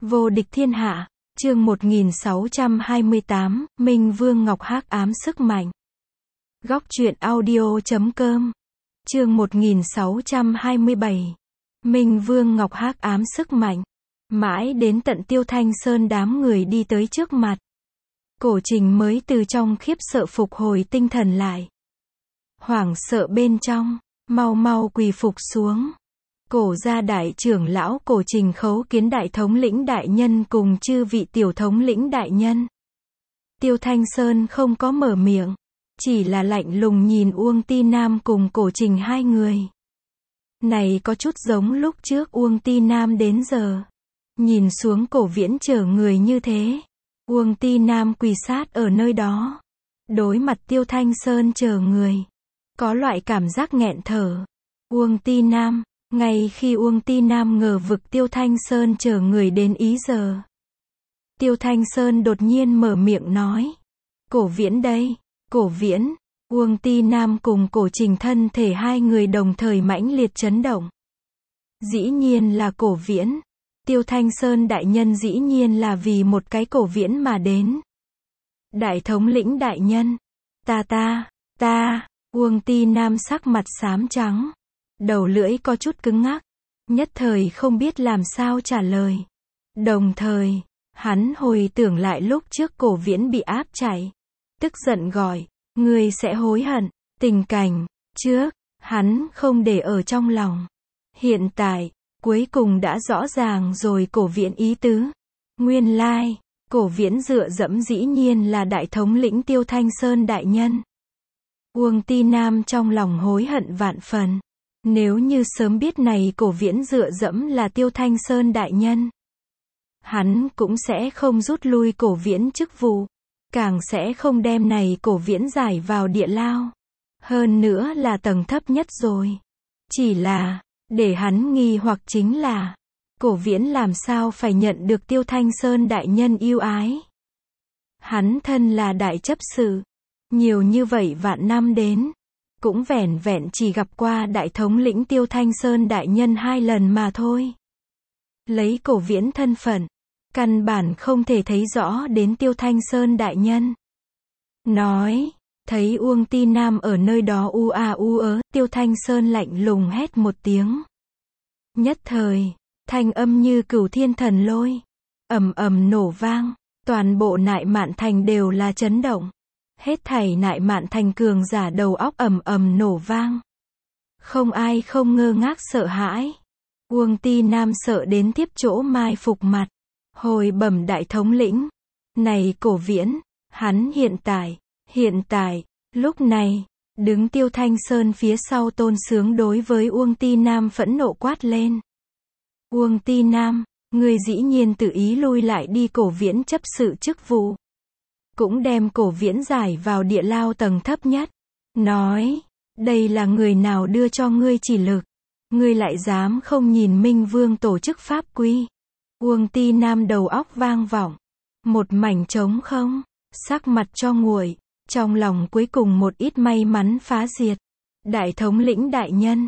Vô địch thiên hạ, chương 1628, Minh Vương Ngọc hắc ám sức mạnh. Góc truyện audio.com, chương 1627, Minh Vương Ngọc hắc ám sức mạnh. Mãi đến tận Tiêu Thanh Sơn đám người đi tới trước mặt. Cổ Trình mới từ trong khiếp sợ phục hồi tinh thần lại. Hoảng sợ bên trong, mau mau quỳ phục xuống. Cổ gia đại trưởng lão Cổ Trình khấu kiến đại thống lĩnh đại nhân cùng chư vị tiểu thống lĩnh đại nhân. Tiêu Thanh Sơn không có mở miệng, chỉ là lạnh lùng nhìn Uông Ti Nam cùng Cổ Trình hai người. Này có chút giống lúc trước Uông Ti Nam đến giờ. Nhìn xuống Cổ Viễn chở người như thế. Uông Ti Nam quỳ sát ở nơi đó. Đối mặt Tiêu Thanh Sơn chở người. Có loại cảm giác nghẹn thở. Uông Ti Nam. Ngay khi Uông Ti Nam ngờ vực Tiêu Thanh Sơn chở người đến ý giờ. Tiêu Thanh Sơn đột nhiên mở miệng nói. Cổ Viễn đây, Cổ Viễn. Uông Ti Nam cùng Cổ Trình thân thể hai người đồng thời mãnh liệt chấn động. Dĩ nhiên là Cổ Viễn. Tiêu Thanh Sơn đại nhân dĩ nhiên là vì một cái Cổ Viễn mà đến. Đại thống lĩnh đại nhân. Ta. Uông Ti Nam sắc mặt xám trắng. Đầu lưỡi có chút cứng ngắc. Nhất thời không biết làm sao trả lời. Đồng thời, hắn hồi tưởng lại lúc trước Cổ Viễn bị áp chạy. Tức giận gọi, ngươi sẽ hối hận. Tình cảnh trước, hắn không để ở trong lòng. Hiện tại, cuối cùng đã rõ ràng rồi Cổ Viễn ý tứ. Nguyên lai, Cổ Viễn dựa dẫm dĩ nhiên là đại thống lĩnh Tiêu Thanh Sơn đại nhân. Uông Ti Nam trong lòng hối hận vạn phần. Nếu như sớm biết này Cổ Viễn dựa dẫm là Tiêu Thanh Sơn đại nhân, hắn cũng sẽ không rút lui Cổ Viễn chức vụ, càng sẽ không đem này Cổ Viễn giải vào địa lao. Hơn nữa là tầng thấp nhất rồi. Chỉ là, để hắn nghi hoặc chính là, Cổ Viễn làm sao phải nhận được Tiêu Thanh Sơn đại nhân yêu ái. Hắn thân là đại chấp sự, nhiều như vậy vạn năm đến, cũng vẻn vẹn chỉ gặp qua đại thống lĩnh Tiêu Thanh Sơn đại nhân 2 lần mà thôi. Lấy Cổ Viễn thân phận, căn bản không thể thấy rõ đến Tiêu Thanh Sơn đại nhân. Nói, thấy Uông Ti Nam ở nơi đó u a u ớ, Tiêu Thanh Sơn lạnh lùng hét một tiếng. Nhất thời, thanh âm như cửu thiên thần lôi, ầm ầm nổ vang, toàn bộ Nại Mạn Thành đều là chấn động. Hết thảy Nại Mạn Thành cường giả đầu óc ầm ầm nổ vang. Không ai không ngơ ngác sợ hãi. Uông Ti Nam sợ đến tiếp chỗ mai phục mặt. Hồi bẩm đại thống lĩnh. Này Cổ Viễn, hắn hiện tại, lúc này, đứng Tiêu Thanh Sơn phía sau Tôn Sướng đối với Uông Ti Nam phẫn nộ quát lên. Uông Ti Nam, người dĩ nhiên tự ý lui lại đi Cổ Viễn chấp sự chức vụ. Cũng đem Cổ Viễn giải vào địa lao tầng thấp nhất. Nói, đây là người nào đưa cho ngươi chỉ lực. Ngươi lại dám không nhìn Minh Vương tổ chức pháp quy. Uông Ti Nam đầu óc vang vọng. Một mảnh trống không, sắc mặt cho nguội, trong lòng cuối cùng một ít may mắn phá diệt. Đại thống lĩnh đại nhân.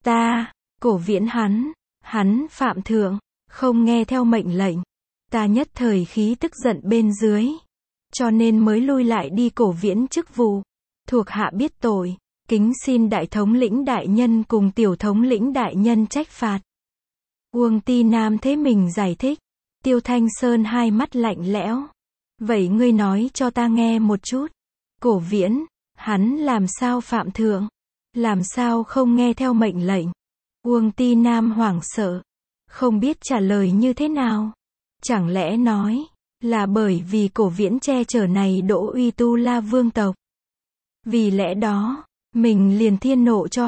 Cổ Viễn hắn phạm thượng, không nghe theo mệnh lệnh. Ta nhất thời khí tức giận bên dưới. Cho nên mới lui lại đi Cổ Viễn chức vụ. Thuộc hạ biết tội, kính xin đại thống lĩnh đại nhân cùng tiểu thống lĩnh đại nhân trách phạt. Uông Ti Nam thế mình giải thích. Tiêu Thanh Sơn hai mắt lạnh lẽo. Vậy ngươi nói cho ta nghe một chút. Cổ Viễn, hắn làm sao phạm thượng? Làm sao không nghe theo mệnh lệnh? Uông Ti Nam hoảng sợ, không biết trả lời như thế nào. Chẳng lẽ nói là bởi vì Cổ Viễn che chở này Đỗ Uy Tu La vương tộc. Vì lẽ đó, mình liền thiên nộ cho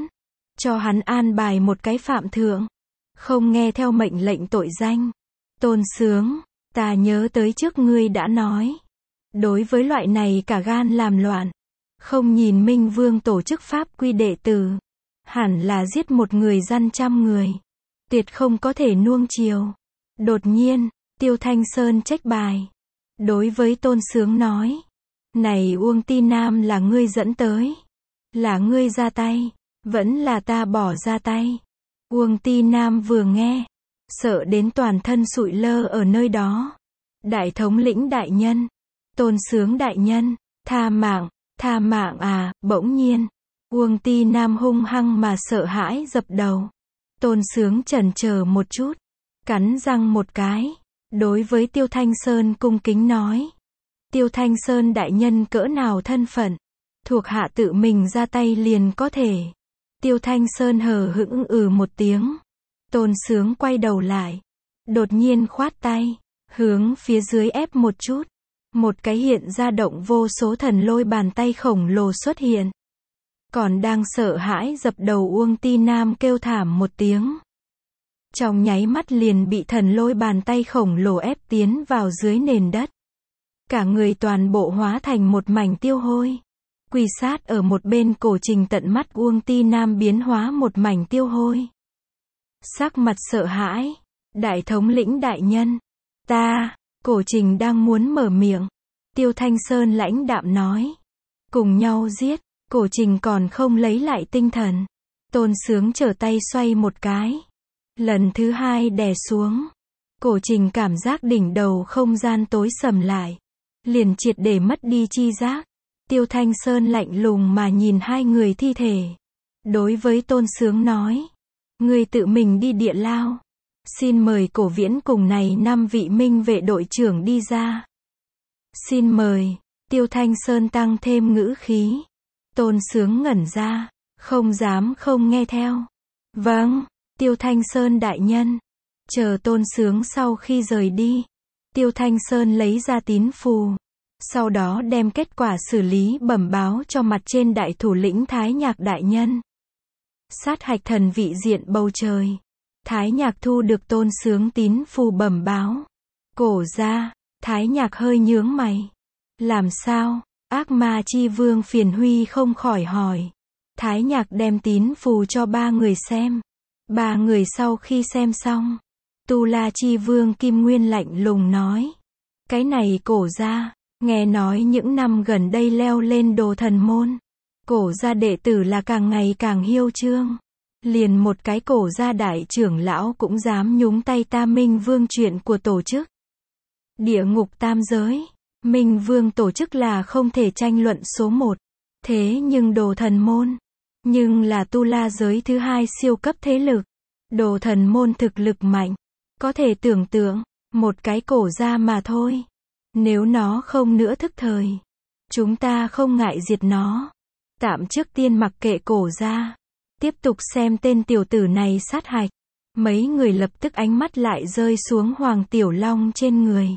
hắn an bài một cái phạm thượng, không nghe theo mệnh lệnh tội danh. Tôn Sướng, ta nhớ tới trước ngươi đã nói, đối với loại này cả gan làm loạn, không nhìn Minh Vương tổ chức pháp quy đệ tử, hẳn là giết một người gian 100 người, tuyệt không có thể nuông chiều. Đột nhiên, Tiêu Thanh Sơn trách bài. Đối với Tôn Sướng nói. Này Uông Ti Nam là ngươi dẫn tới. Là ngươi ra tay. Vẫn là ta bỏ ra tay. Uông Ti Nam vừa nghe. sợ đến toàn thân sụi lơ ở nơi đó. Đại thống lĩnh đại nhân, tôn sướng đại nhân, tha mạng à, bỗng nhiên. Uông Ti Nam hung hăng mà sợ hãi dập đầu. Tôn sướng chần chờ một chút, cắn răng một cái, đối với Tiêu Thanh Sơn cung kính nói. Tiêu Thanh Sơn đại nhân cỡ nào thân phận, thuộc hạ tự mình ra tay liền có thể. Tiêu Thanh Sơn hờ hững một tiếng. Tôn sướng quay đầu lại, đột nhiên khoát tay, hướng phía dưới ép một chút. Một cái hiện ra động vô số thần lôi bàn tay khổng lồ xuất hiện. Còn đang sợ hãi dập đầu Uông Ti Nam kêu thảm một tiếng. Trong nháy mắt liền bị thần lôi bàn tay khổng lồ ép tiến vào dưới nền đất. Cả người toàn bộ hóa thành một mảnh tiêu hôi. Quỳ sát ở một bên Cổ Trình tận mắt Uông Ti Nam biến hóa một mảnh tiêu hôi. Sắc mặt sợ hãi. Đại thống lĩnh đại nhân. Cổ Trình đang muốn mở miệng. Tiêu Thanh Sơn lãnh đạm nói. Cùng nhau giết. Cổ Trình còn không lấy lại tinh thần. Tôn sướng trở tay xoay một cái. Lần thứ hai đè xuống. Cổ Trình cảm giác đỉnh đầu không gian tối sầm lại. Liền triệt để mất đi chi giác. Tiêu Thanh Sơn lạnh lùng mà nhìn hai người thi thể. Đối với Tôn sướng nói. Người tự mình đi địa lao. Xin mời Cổ Viễn cùng này 5 vị minh vệ đội trưởng đi ra. Xin mời. Tiêu Thanh Sơn tăng thêm ngữ khí. Tôn sướng ngẩn ra. Không dám không nghe theo. Vâng. Tiêu Thanh Sơn đại nhân. Chờ Tôn sướng sau khi rời đi. Tiêu Thanh Sơn lấy ra tín phù. Sau đó đem kết quả xử lý bẩm báo cho mặt trên đại thủ lĩnh Thái Nhạc đại nhân. Sát hạch thần vị diện bầu trời. Thái Nhạc thu được Tôn sướng tín phù bẩm báo. Cổ ra. Thái Nhạc hơi nhướng mày. Làm sao? Ác ma chi vương Phiền Huy không khỏi hỏi. Thái Nhạc đem tín phù cho 3 người xem. 3 người sau khi xem xong. Tu La chi vương Kim Nguyên lạnh lùng nói. Cái này cổ ra. Nghe nói những năm gần đây leo lên đồ thần môn. Cổ gia đệ tử là càng ngày càng hiêu trương. Liền một cái cổ gia đại trưởng lão cũng dám nhúng tay ta Minh Vương chuyện của tổ chức. Địa ngục tam giới. Minh Vương tổ chức là không thể tranh luận số 1. Thế nhưng đồ thần môn. Nhưng là tu la giới thứ 2 siêu cấp thế lực. Đồ thần môn thực lực mạnh. Có thể tưởng tượng. Một cái cổ gia mà thôi. Nếu nó không nữa thức thời. Chúng ta không ngại diệt nó. Tạm trước tiên mặc kệ cổ gia. Tiếp tục xem tên tiểu tử này sát hạch. Mấy người lập tức ánh mắt lại rơi xuống Hoàng Tiểu Long trên người.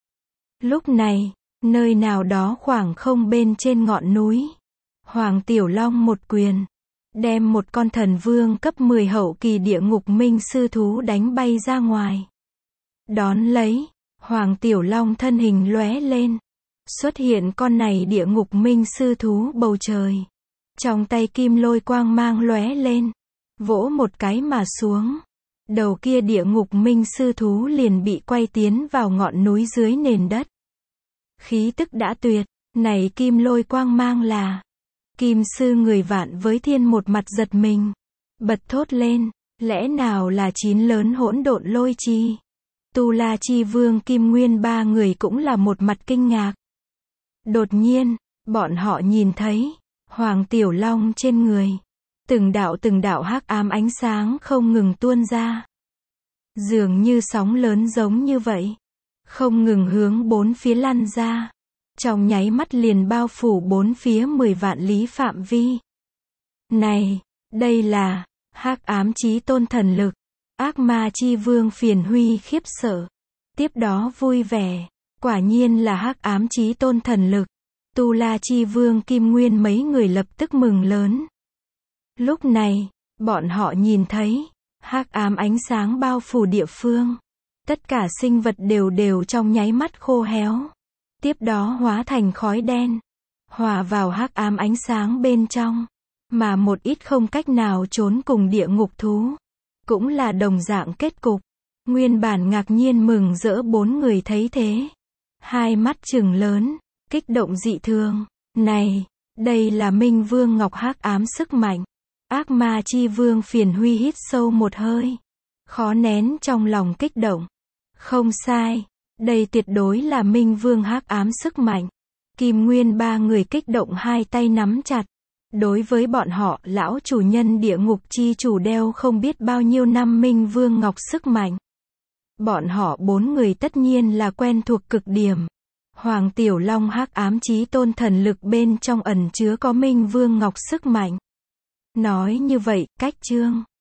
Lúc này, nơi nào đó khoảng không bên trên ngọn núi. Hoàng Tiểu Long một quyền. Đem một con thần vương cấp 10 hậu kỳ địa ngục minh sư thú đánh bay ra ngoài. Đón lấy. Hoàng Tiểu Long thân hình lóe lên. Xuất hiện con này địa ngục minh sư thú bầu trời. Trong tay kim lôi quang mang lóe lên. Vỗ một cái mà xuống. Đầu kia địa ngục minh sư thú liền bị quay tiến vào ngọn núi dưới nền đất. Khí tức đã tuyệt. Này kim lôi quang mang là. Kim sư người Vạn với Thiên một mặt giật mình. Bật thốt lên. Lẽ nào là 9 lớn hỗn độn lôi chi. Tu La chi vương Kim Nguyên 3 người cũng là một mặt kinh ngạc. Đột nhiên, bọn họ nhìn thấy. Hoàng Tiểu Long trên người. Từng đạo hắc ám ánh sáng không ngừng tuôn ra. Dường như sóng lớn giống như vậy. Không ngừng hướng bốn phía lăn ra. Trong nháy mắt liền bao phủ bốn phía 10 vạn lý phạm vi. Này, đây là hắc ám chí tôn thần lực. Ác ma chi vương Phiền Huy khiếp sợ. Tiếp đó vui vẻ. Quả nhiên là hắc ám chí tôn thần lực. Tu La chi vương Kim Nguyên mấy người lập tức mừng lớn. Lúc này, bọn họ nhìn thấy, hắc ám ánh sáng bao phủ địa phương. Tất cả sinh vật đều trong nháy mắt khô héo. Tiếp đó hóa thành khói đen. Hòa vào hắc ám ánh sáng bên trong. Mà một ít không cách nào trốn cùng địa ngục thú. Cũng là đồng dạng kết cục. Nguyên bản ngạc nhiên mừng rỡ 4 người thấy thế. Hai mắt trừng lớn. Kích động dị thường. Này, đây là Minh Vương Ngọc hắc ám sức mạnh. Ác ma chi vương Phiền Huy hít sâu một hơi. khó nén trong lòng kích động. Không sai, đây tuyệt đối là Minh Vương hắc ám sức mạnh. Kim Nguyên ba người kích động hai tay nắm chặt. Đối với bọn họ, lão chủ nhân địa ngục chi chủ đeo không biết bao nhiêu năm Minh Vương Ngọc sức mạnh. Bọn họ bốn người tất nhiên là quen thuộc cực điểm. Hoàng Tiểu Long hắc ám chí tôn thần lực bên trong ẩn chứa có Minh Vương Ngọc sức mạnh. Nói như vậy, cách chương